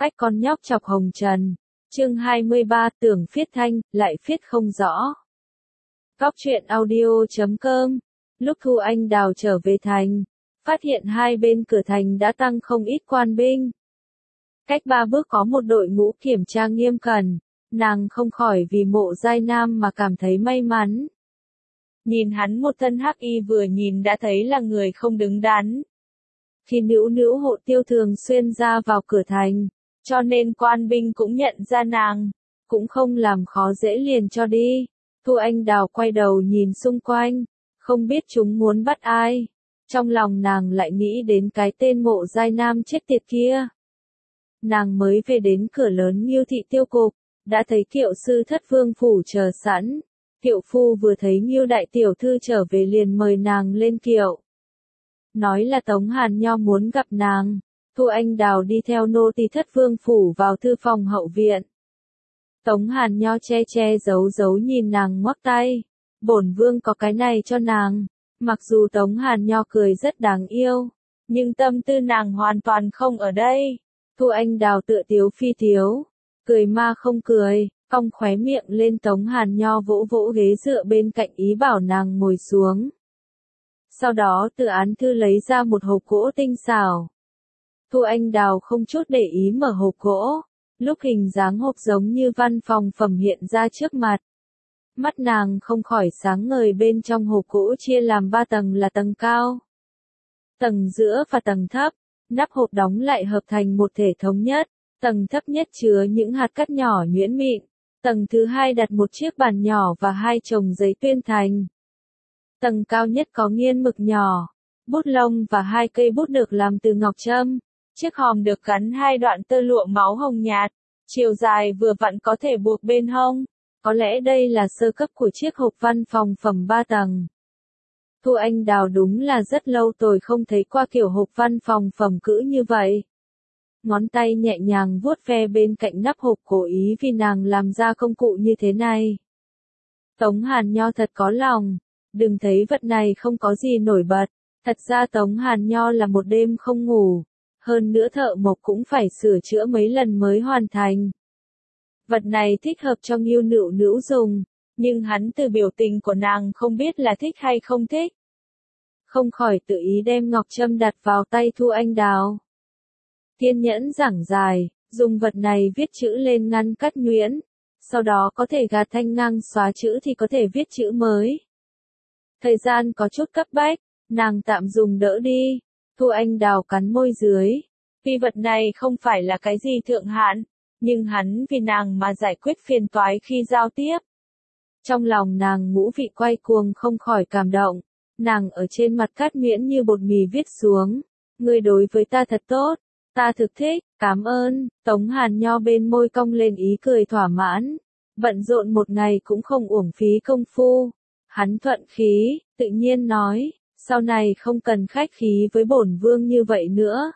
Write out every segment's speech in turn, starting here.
Cách con nhóc chọc hồng trần. Chương 23 tưởng phiết thanh, lại phiết không rõ. Góc truyện audio.com. Lúc Thu Anh Đào trở về thành, phát hiện hai bên cửa thành đã tăng không ít quan binh. Cách 3 bước có một đội ngũ kiểm tra nghiêm cẩn, nàng không khỏi vì Mộ Giai Nam mà cảm thấy may mắn. Nhìn hắn một thân hắc y vừa nhìn đã thấy là người không đứng đắn. Khi nữ hộ tiêu thường xuyên ra vào cửa thành, cho nên quan binh cũng nhận ra nàng, cũng không làm khó dễ liền cho đi. Thu Anh Đào quay đầu nhìn xung quanh, không biết chúng muốn bắt ai. Trong lòng nàng lại nghĩ đến cái tên Mộ Giai Nam chết tiệt kia. Nàng mới về đến cửa lớn Ngưu thị tiêu cục, đã thấy Kiệu sư thất vương phủ chờ sẵn. Kiệu phu vừa thấy Ngưu đại tiểu thư trở về liền mời nàng lên kiệu. Nói là Tống Hàn Nho muốn gặp nàng. Thu Anh Đào đi theo nô tỳ thất vương phủ vào thư phòng hậu viện. Tống Hàn Nho che giấu nhìn nàng ngoắc tay. Bổn vương có cái này cho nàng. Mặc dù Tống Hàn Nho cười rất đáng yêu, nhưng tâm tư nàng hoàn toàn không ở đây. Thu Anh Đào tựa tiếu phi tiếu, cười ma không cười, cong khóe miệng lên. Tống Hàn Nho vỗ vỗ ghế dựa bên cạnh ý bảo nàng ngồi xuống. Sau đó từ án thư lấy ra một hộp gỗ tinh xảo. Thu Anh Đào không chút để ý mở hộp gỗ, lúc hình dáng hộp giống như văn phòng phẩm hiện ra trước mặt. Mắt nàng không khỏi sáng ngời. Bên trong hộp gỗ chia làm 3 tầng là tầng cao, tầng giữa và tầng thấp. Nắp hộp đóng lại hợp thành một thể thống nhất. Tầng thấp nhất chứa những hạt cát nhỏ nhuyễn mịn. Tầng thứ 2 đặt một chiếc bàn nhỏ và 2 chồng giấy tuyên thành. Tầng cao nhất có nghiên mực nhỏ, bút lông và 2 cây bút được làm từ ngọc trâm. Chiếc hòm được gắn 2 đoạn tơ lụa máu hồng nhạt, chiều dài vừa vặn có thể buộc bên hông. Có lẽ đây là sơ cấp của chiếc hộp văn phòng phẩm 3 tầng. Thu Anh Đào đúng là rất lâu rồi không thấy qua kiểu hộp văn phòng phẩm cữ như vậy. Ngón tay nhẹ nhàng vuốt ve bên cạnh nắp hộp, cố ý vì nàng làm ra công cụ như thế này. Tống Hàn Nho thật có lòng, đừng thấy vật này không có gì nổi bật. Thật ra Tống Hàn Nho là một đêm không ngủ, hơn nữa thợ mộc cũng phải sửa chữa mấy lần mới hoàn thành. Vật này thích hợp cho Ngưu Nữu dùng, nhưng hắn từ biểu tình của nàng không biết là thích hay không thích. Không khỏi tự ý đem ngọc trâm đặt vào tay Thu Anh Đào. Kiên nhẫn giảng giải, dùng vật này viết chữ lên ngăn cắt nhuyễn, sau đó có thể gạt thanh ngang xóa chữ thì có thể viết chữ mới. Thời gian có chút cấp bách, nàng tạm dùng đỡ đi. Thu Anh Đào cắn môi dưới. Vì vật này không phải là cái gì thượng hạng, nhưng hắn vì nàng mà giải quyết phiền toái khi giao tiếp. Trong lòng nàng ngũ vị quay cuồng, không khỏi cảm động. Nàng ở trên mặt cát nhuyễn như bột mì viết xuống. Ngươi đối với ta thật tốt, ta thực thích, cảm ơn. Tống Hàn Nho bên môi cong lên ý cười thỏa mãn. Bận rộn một ngày cũng không uổng phí công phu. Hắn thuận khí, tự nhiên nói, sau này không cần khách khí với bổn vương như vậy nữa.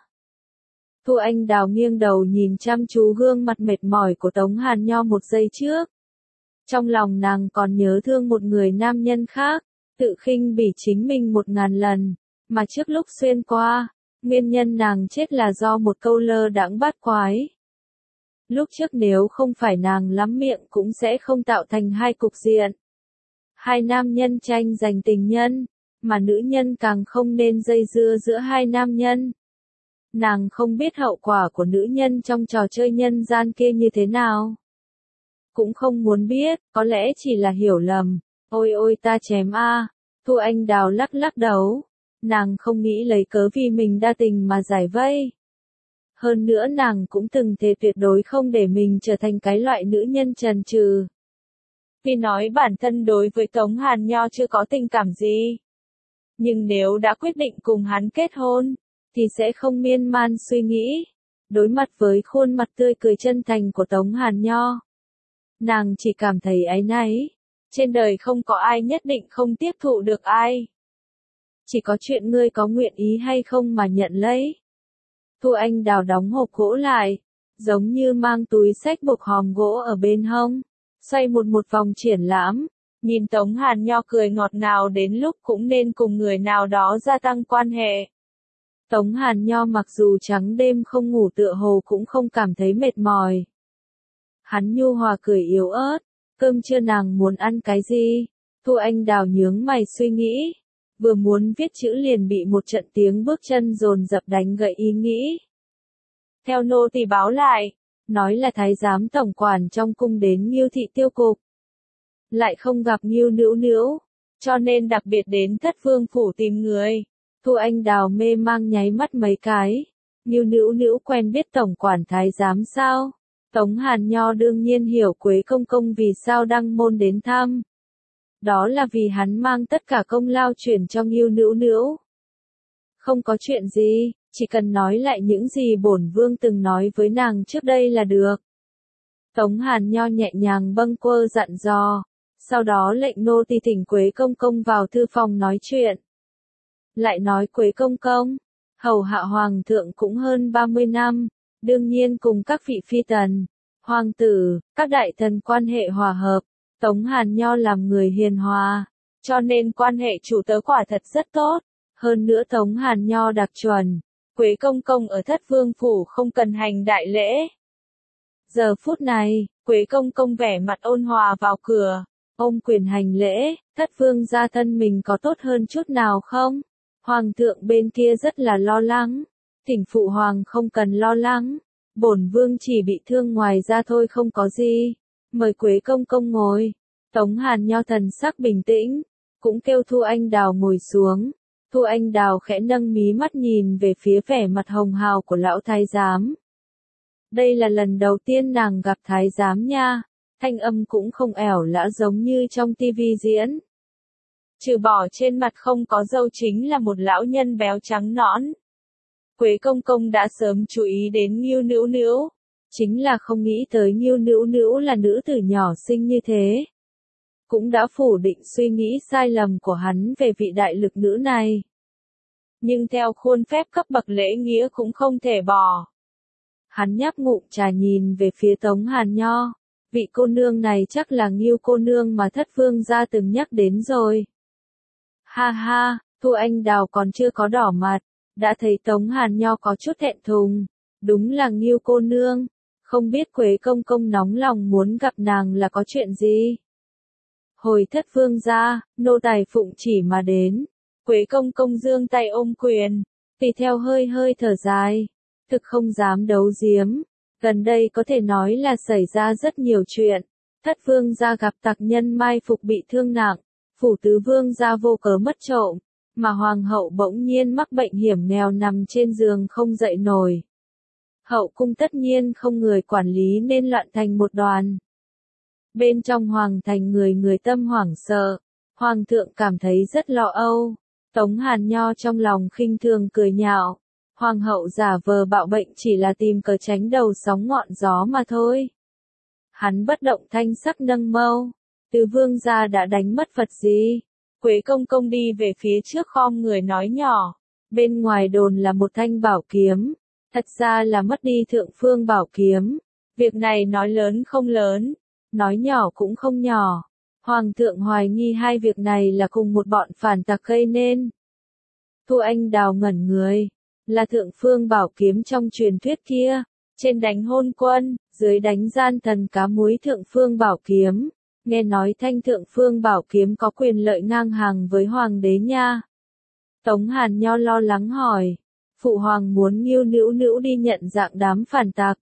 Thu Anh Đào nghiêng đầu nhìn chăm chú gương mặt mệt mỏi của Tống Hàn Nho một giây trước. Trong lòng nàng còn nhớ thương một người nam nhân khác, tự khinh bỉ chính mình 1000 lần, mà trước lúc xuyên qua, nguyên nhân nàng chết là do một câu lơ đãng bát quái. Lúc trước nếu không phải nàng lắm miệng cũng sẽ không tạo thành hai cục diện. Hai nam nhân tranh giành tình nhân, mà nữ nhân càng không nên dây dưa giữa hai nam nhân. Nàng không biết hậu quả của nữ nhân trong trò chơi nhân gian kia như thế nào. Cũng không muốn biết, có lẽ chỉ là hiểu lầm. Ôi ôi ta chém a. Thu Anh Đào lắc đầu. Nàng không nghĩ lấy cớ vì mình đa tình mà giải vây. Hơn nữa nàng cũng từng thề tuyệt đối không để mình trở thành cái loại nữ nhân trần trừ. Vì nói bản thân đối với Tống Hàn Nho chưa có tình cảm gì. Nhưng nếu đã quyết định cùng hắn kết hôn, thì sẽ không miên man suy nghĩ. Đối mặt với khuôn mặt tươi cười chân thành của Tống Hàn Nho, nàng chỉ cảm thấy áy náy. Trên đời không có ai nhất định không tiếp thụ được ai. Chỉ có chuyện ngươi có nguyện ý hay không mà nhận lấy. Thu Anh Đào đóng hộp gỗ lại, giống như mang túi xách buộc hòm gỗ ở bên hông, xoay một vòng triển lãm, nhìn Tống Hàn Nho cười ngọt ngào đến lúc cũng nên cùng người nào đó gia tăng quan hệ. Tống Hàn Nho mặc dù trắng đêm không ngủ tựa hồ cũng không cảm thấy mệt mỏi. Hắn nhu hòa cười yếu ớt, cơm trưa nàng muốn ăn cái gì? Thu Anh Đào nhướng mày suy nghĩ, vừa muốn viết chữ liền bị một trận tiếng bước chân dồn dập đánh gậy ý nghĩ. Theo nô tỳ báo lại, nói là thái giám tổng quản trong cung đến Ngưu thị tiêu cục. Lại không gặp Ngưu Nữu Nữu, cho nên đặc biệt đến Thất Vương phủ tìm người. Thu Anh Đào mê mang nháy mắt mấy cái. Ngưu Nữu Nữu quen biết tổng quản thái giám sao? Tống Hàn Nho đương nhiên hiểu Quế công công vì sao đăng môn đến thăm. Đó là vì hắn mang tất cả công lao chuyển cho Ngưu Nữu Nữu. Không có chuyện gì, chỉ cần nói lại những gì bổn vương từng nói với nàng trước đây là được. Tống Hàn Nho nhẹ nhàng bâng quơ dặn dò, sau đó lệnh nô tỳ thỉnh Quế công công vào thư phòng nói chuyện. Lại nói Quế công công, hầu hạ hoàng thượng cũng hơn 30 năm, đương nhiên cùng các vị phi tần, hoàng tử, các đại thần quan hệ hòa hợp. Tống Hàn Nho làm người hiền hòa, cho nên quan hệ chủ tớ quả thật rất tốt. Hơn nữa Tống Hàn Nho đặc chuẩn, Quế công công ở Thất Vương phủ không cần hành đại lễ. Giờ phút này, Quế công công vẻ mặt ôn hòa vào cửa, ôm quyền hành lễ. Thất Vương gia thân mình có tốt hơn chút nào không? Hoàng thượng bên kia rất là lo lắng. Thỉnh phụ hoàng không cần lo lắng, bổn vương chỉ bị thương ngoài ra thôi, không có gì. Mời Quế công công ngồi. Tống Hàn Nho thần sắc bình tĩnh, cũng kêu Thu Anh Đào ngồi xuống. Thu Anh Đào khẽ nâng mí mắt nhìn về phía vẻ mặt hồng hào của lão thái giám. Đây là lần đầu tiên nàng gặp thái giám nha, thanh âm cũng không ẻo lả giống như trong tivi diễn. Trừ bỏ trên mặt không có râu chính là một lão nhân béo trắng nõn. Quế công công đã sớm chú ý đến Ngưu Nữu Nữu, chính là không nghĩ tới Ngưu Nữu Nữu là nữ tử nhỏ xinh như thế. Cũng đã phủ định suy nghĩ sai lầm của hắn về vị đại lực nữ này. Nhưng theo khuôn phép cấp bậc lễ nghĩa cũng không thể bỏ. Hắn nhấp ngụm trà nhìn về phía Tống Hàn Nho. Vị cô nương này chắc là Ngưu cô nương mà Thất Vương gia từng nhắc đến rồi. Ha ha, Thu Anh Đào còn chưa có đỏ mặt, đã thấy Tống Hàn Nho có chút thẹn thùng. Đúng là Ngưu cô nương, không biết Quế công công nóng lòng muốn gặp nàng là có chuyện gì. Hồi Thất Vương gia, nô tài phụng chỉ mà đến. Quế công công giương tay ôm quyền, tùy theo hơi hơi thở dài, thực không dám đấu giếm. Gần đây có thể nói là xảy ra rất nhiều chuyện. Thất Vương gia gặp tặc nhân mai phục bị thương nặng, phủ tứ vương gia vô cớ mất trộm, mà hoàng hậu bỗng nhiên mắc bệnh hiểm nghèo nằm trên giường không dậy nổi. Hậu cung tất nhiên không người quản lý nên loạn thành một đoàn. Bên trong hoàng thành người người tâm hoảng sợ, hoàng thượng cảm thấy rất lo âu. Tống Hàn Nho trong lòng khinh thường cười nhạo, hoàng hậu giả vờ bạo bệnh chỉ là tìm cớ tránh đầu sóng ngọn gió mà thôi. Hắn bất động thanh sắc nâng mâu, tứ vương gia đã đánh mất vật gì? Quế công công đi về phía trước khom người nói nhỏ, bên ngoài đồn là một thanh bảo kiếm, thật ra là mất đi thượng phương bảo kiếm. Việc này nói lớn không lớn, nói nhỏ cũng không nhỏ. Hoàng thượng hoài nghi hai việc này là cùng một bọn phản tặc gây nên. Thu Anh Đào ngẩn người, là thượng phương bảo kiếm trong truyền thuyết kia, trên đánh hôn quân, dưới đánh gian thần cá muối thượng phương bảo kiếm. Nghe nói thanh thượng phương bảo kiếm có quyền lợi ngang hàng với hoàng đế nha. Tống Hàn Nho lo lắng hỏi, phụ hoàng muốn Ngưu Nữu Nữu đi nhận dạng đám phản tặc.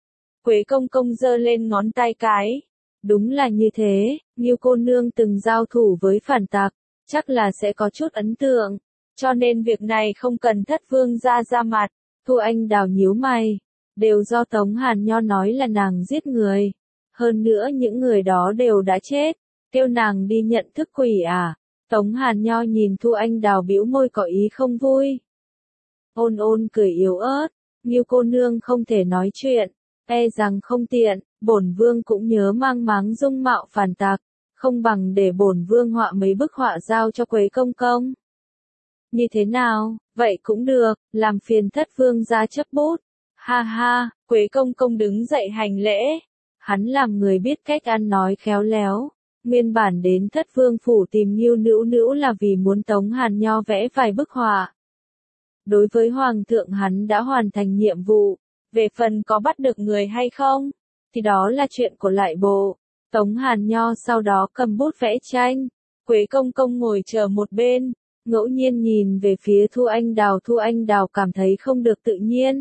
Quế công công giơ lên ngón tay cái. Đúng là như thế, Ngưu cô nương từng giao thủ với phản tặc, chắc là sẽ có chút ấn tượng, cho nên việc này không cần Thất Vương gia ra mặt. Thu Anh Đào nhíu mày, đều do Tống Hàn Nho nói là nàng giết người. Hơn nữa những người đó đều đã chết, kêu nàng đi nhận thức quỷ à? Tống Hàn Nho nhìn Thu Anh Đào bĩu môi có ý không vui. Ôn ôn cười yếu ớt, Ngưu cô nương không thể nói chuyện, e rằng không tiện, bổn vương cũng nhớ mang máng dung mạo phản tặc, không bằng để bổn vương họa mấy bức họa giao cho Quế công công. Như thế nào, vậy cũng được, làm phiền Thất Vương gia chấp bút. Ha ha, Quế công công đứng dậy hành lễ. Hắn làm người biết cách ăn nói khéo léo, nguyên bản đến Thất Vương phủ tìm Ngưu Nữu Nữu là vì muốn Tống Hàn Nho vẽ vài bức họa. Đối với Hoàng thượng hắn đã hoàn thành nhiệm vụ. Về phần có bắt được người hay không, thì đó là chuyện của lại bộ. Tống Hàn Nho sau đó cầm bút vẽ tranh. Quế Công Công ngồi chờ một bên, ngẫu nhiên nhìn về phía Thu Anh Đào cảm thấy không được tự nhiên.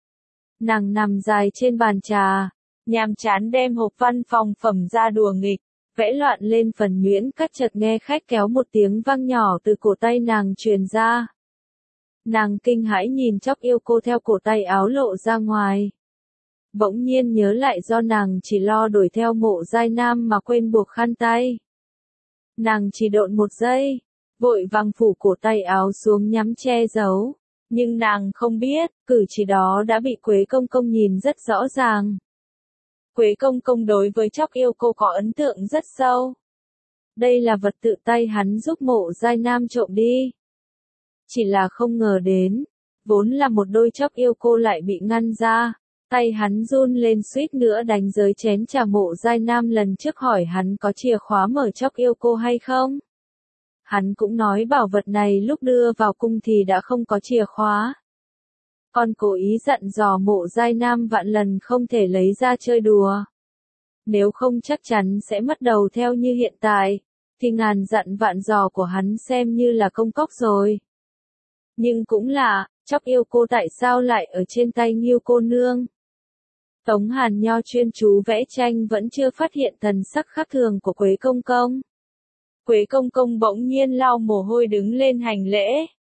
Nàng nằm dài trên bàn trà, nhàm chán đem hộp văn phòng phẩm ra đùa nghịch, vẽ loạn lên phần nhuyễn cắt chợt nghe khách kéo một tiếng vang nhỏ từ cổ tay nàng truyền ra. Nàng kinh hãi nhìn Chóc Yêu Cô theo cổ tay áo lộ ra ngoài. Bỗng nhiên nhớ lại do nàng chỉ lo đuổi theo Mộ Giai Nam mà quên buộc khăn tay. Nàng chỉ độn một giây, vội vàng phủ cổ tay áo xuống nhắm che giấu. Nhưng nàng không biết, cử chỉ đó đã bị Quế Công Công nhìn rất rõ ràng. Quế Công Công đối với Chóc Yêu Cô có ấn tượng rất sâu. Đây là vật tự tay hắn giúp Mộ Giai Nam trộm đi. Chỉ là không ngờ đến, vốn là một đôi Chóc Yêu Cô lại bị ngăn ra. Tay hắn run lên suýt nữa đánh rơi chén trà. Mộ Giai Nam lần trước hỏi hắn có chìa khóa mở Chóc Yêu Cô hay không. Hắn cũng nói bảo vật này lúc đưa vào cung thì đã không có chìa khóa. Còn cố ý dặn dò Mộ Giai Nam vạn lần không thể lấy ra chơi đùa. Nếu không chắc chắn sẽ mất đầu theo như hiện tại, thì ngàn dặn vạn dò của hắn xem như là công cốc rồi. Nhưng cũng là, Chóc Yêu Cô tại sao lại ở trên tay Nghiêu cô nương? Tống Hàn Nho chuyên chú vẽ tranh vẫn chưa phát hiện thần sắc khác thường của Quế Công Công. Quế Công Công bỗng nhiên lau mồ hôi đứng lên hành lễ.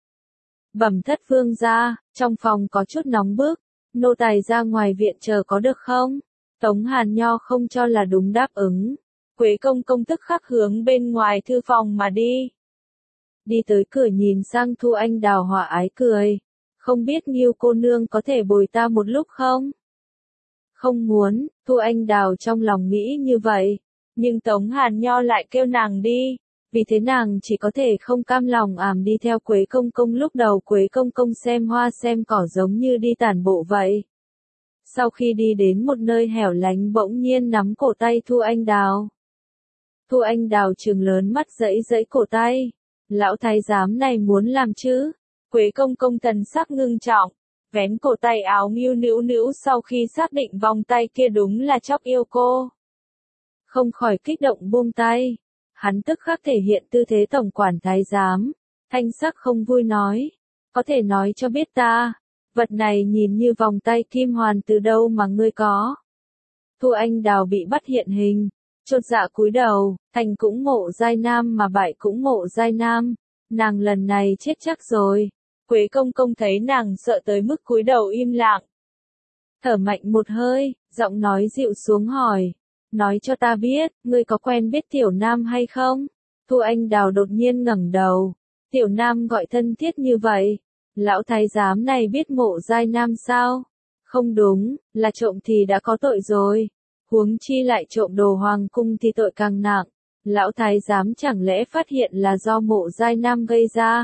Bẩm thất vương gia, trong phòng có chút nóng bức, nô tài ra ngoài viện chờ có được không? Tống Hàn Nho không cho là đúng đáp ứng. Quế Công Công tức khắc hướng bên ngoài thư phòng mà đi. Đi tới cửa nhìn sang Thu Anh Đào hòa ái cười. Không biết Nghiêu cô nương có thể bồi ta một lúc không? Không muốn, Thu Anh Đào trong lòng nghĩ như vậy. Nhưng Tống Hàn Nho lại kêu nàng đi. Vì thế nàng chỉ có thể không cam lòng đi theo Quế Công Công. Lúc đầu Quế Công Công xem hoa xem cỏ giống như đi tản bộ vậy. Sau khi đi đến một nơi hẻo lánh bỗng nhiên nắm cổ tay Thu Anh Đào. Thu Anh Đào trừng lớn mắt giãy giãy cổ tay. Lão thái giám này muốn làm chứ? Quế Công Công thần sắc ngưng trọng, vén cổ tay áo Nghiêu nữu nữu sau khi xác định vòng tay kia đúng là Chóc Yêu Cô. Không khỏi kích động buông tay. Hắn tức khắc thể hiện tư thế tổng quản thái giám, thanh sắc không vui nói. Có thể nói cho biết ta, vật này nhìn như vòng tay kim hoàn từ đâu mà ngươi có? Thu Anh Đào bị bắt hiện hình, chột dạ cúi đầu, thành cũng Mộ Giai Nam mà bại cũng Mộ Giai Nam, nàng lần này chết chắc rồi. Quế Công Công thấy nàng sợ tới mức cúi đầu im lặng. Thở mạnh một hơi, giọng nói dịu xuống hỏi. Nói cho ta biết, ngươi có quen biết Tiểu Nam hay không? Thu Anh Đào đột nhiên ngẩng đầu. Tiểu Nam gọi thân thiết như vậy. Lão thái giám này biết Mộ Giai Nam sao? Không đúng, là trộm thì đã có tội rồi. Huống chi lại trộm đồ hoàng cung thì tội càng nặng. Lão thái giám chẳng lẽ phát hiện là do Mộ Giai Nam gây ra?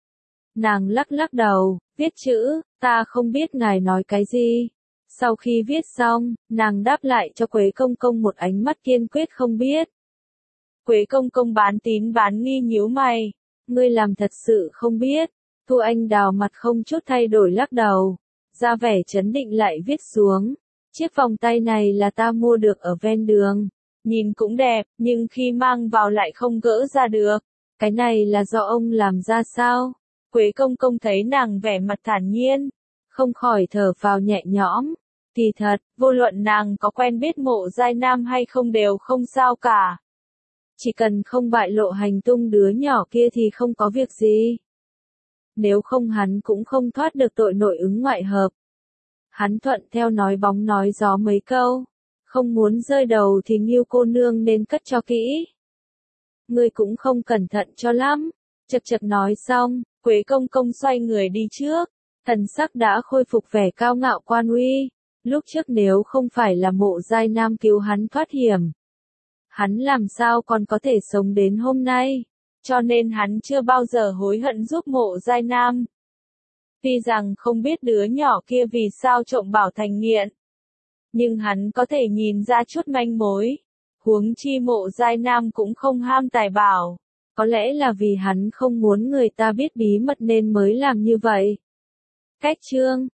Nàng lắc lắc đầu, viết chữ, ta không biết ngài nói cái gì. Sau khi viết xong, nàng đáp lại cho Quế Công Công một ánh mắt kiên quyết không biết. Quế Công Công bán tín bán nghi nhíu mày. Ngươi làm thật sự không biết. Thu Anh Đào mặt không chút thay đổi lắc đầu. Ra vẻ trấn định lại viết xuống. Chiếc vòng tay này là ta mua được ở ven đường. Nhìn cũng đẹp, nhưng khi mang vào lại không gỡ ra được. Cái này là do ông làm ra sao? Quế Công Công thấy nàng vẻ mặt thản nhiên, không khỏi thở phào nhẹ nhõm. Kỳ thật, vô luận nàng có quen biết Mộ Giai Nam hay không đều không sao cả. Chỉ cần không bại lộ hành tung đứa nhỏ kia thì không có việc gì. Nếu không hắn cũng không thoát được tội nội ứng ngoại hợp. Hắn thuận theo nói bóng nói gió mấy câu. Không muốn rơi đầu thì Nghiêu cô nương nên cất cho kỹ. Ngươi cũng không cẩn thận cho lắm. Chật chật nói xong, Quế Công Công xoay người đi trước. Thần sắc đã khôi phục vẻ cao ngạo quan uy. Lúc trước nếu không phải là Mộ Giai Nam cứu hắn thoát hiểm, hắn làm sao còn có thể sống đến hôm nay. Cho nên hắn chưa bao giờ hối hận giúp Mộ Giai Nam. Tuy rằng không biết đứa nhỏ kia vì sao trộm bảo thành nghiện, nhưng hắn có thể nhìn ra chút manh mối. Huống chi Mộ Giai Nam cũng không ham tài bảo. Có lẽ là vì hắn không muốn người ta biết bí mật nên mới làm như vậy. Cách chương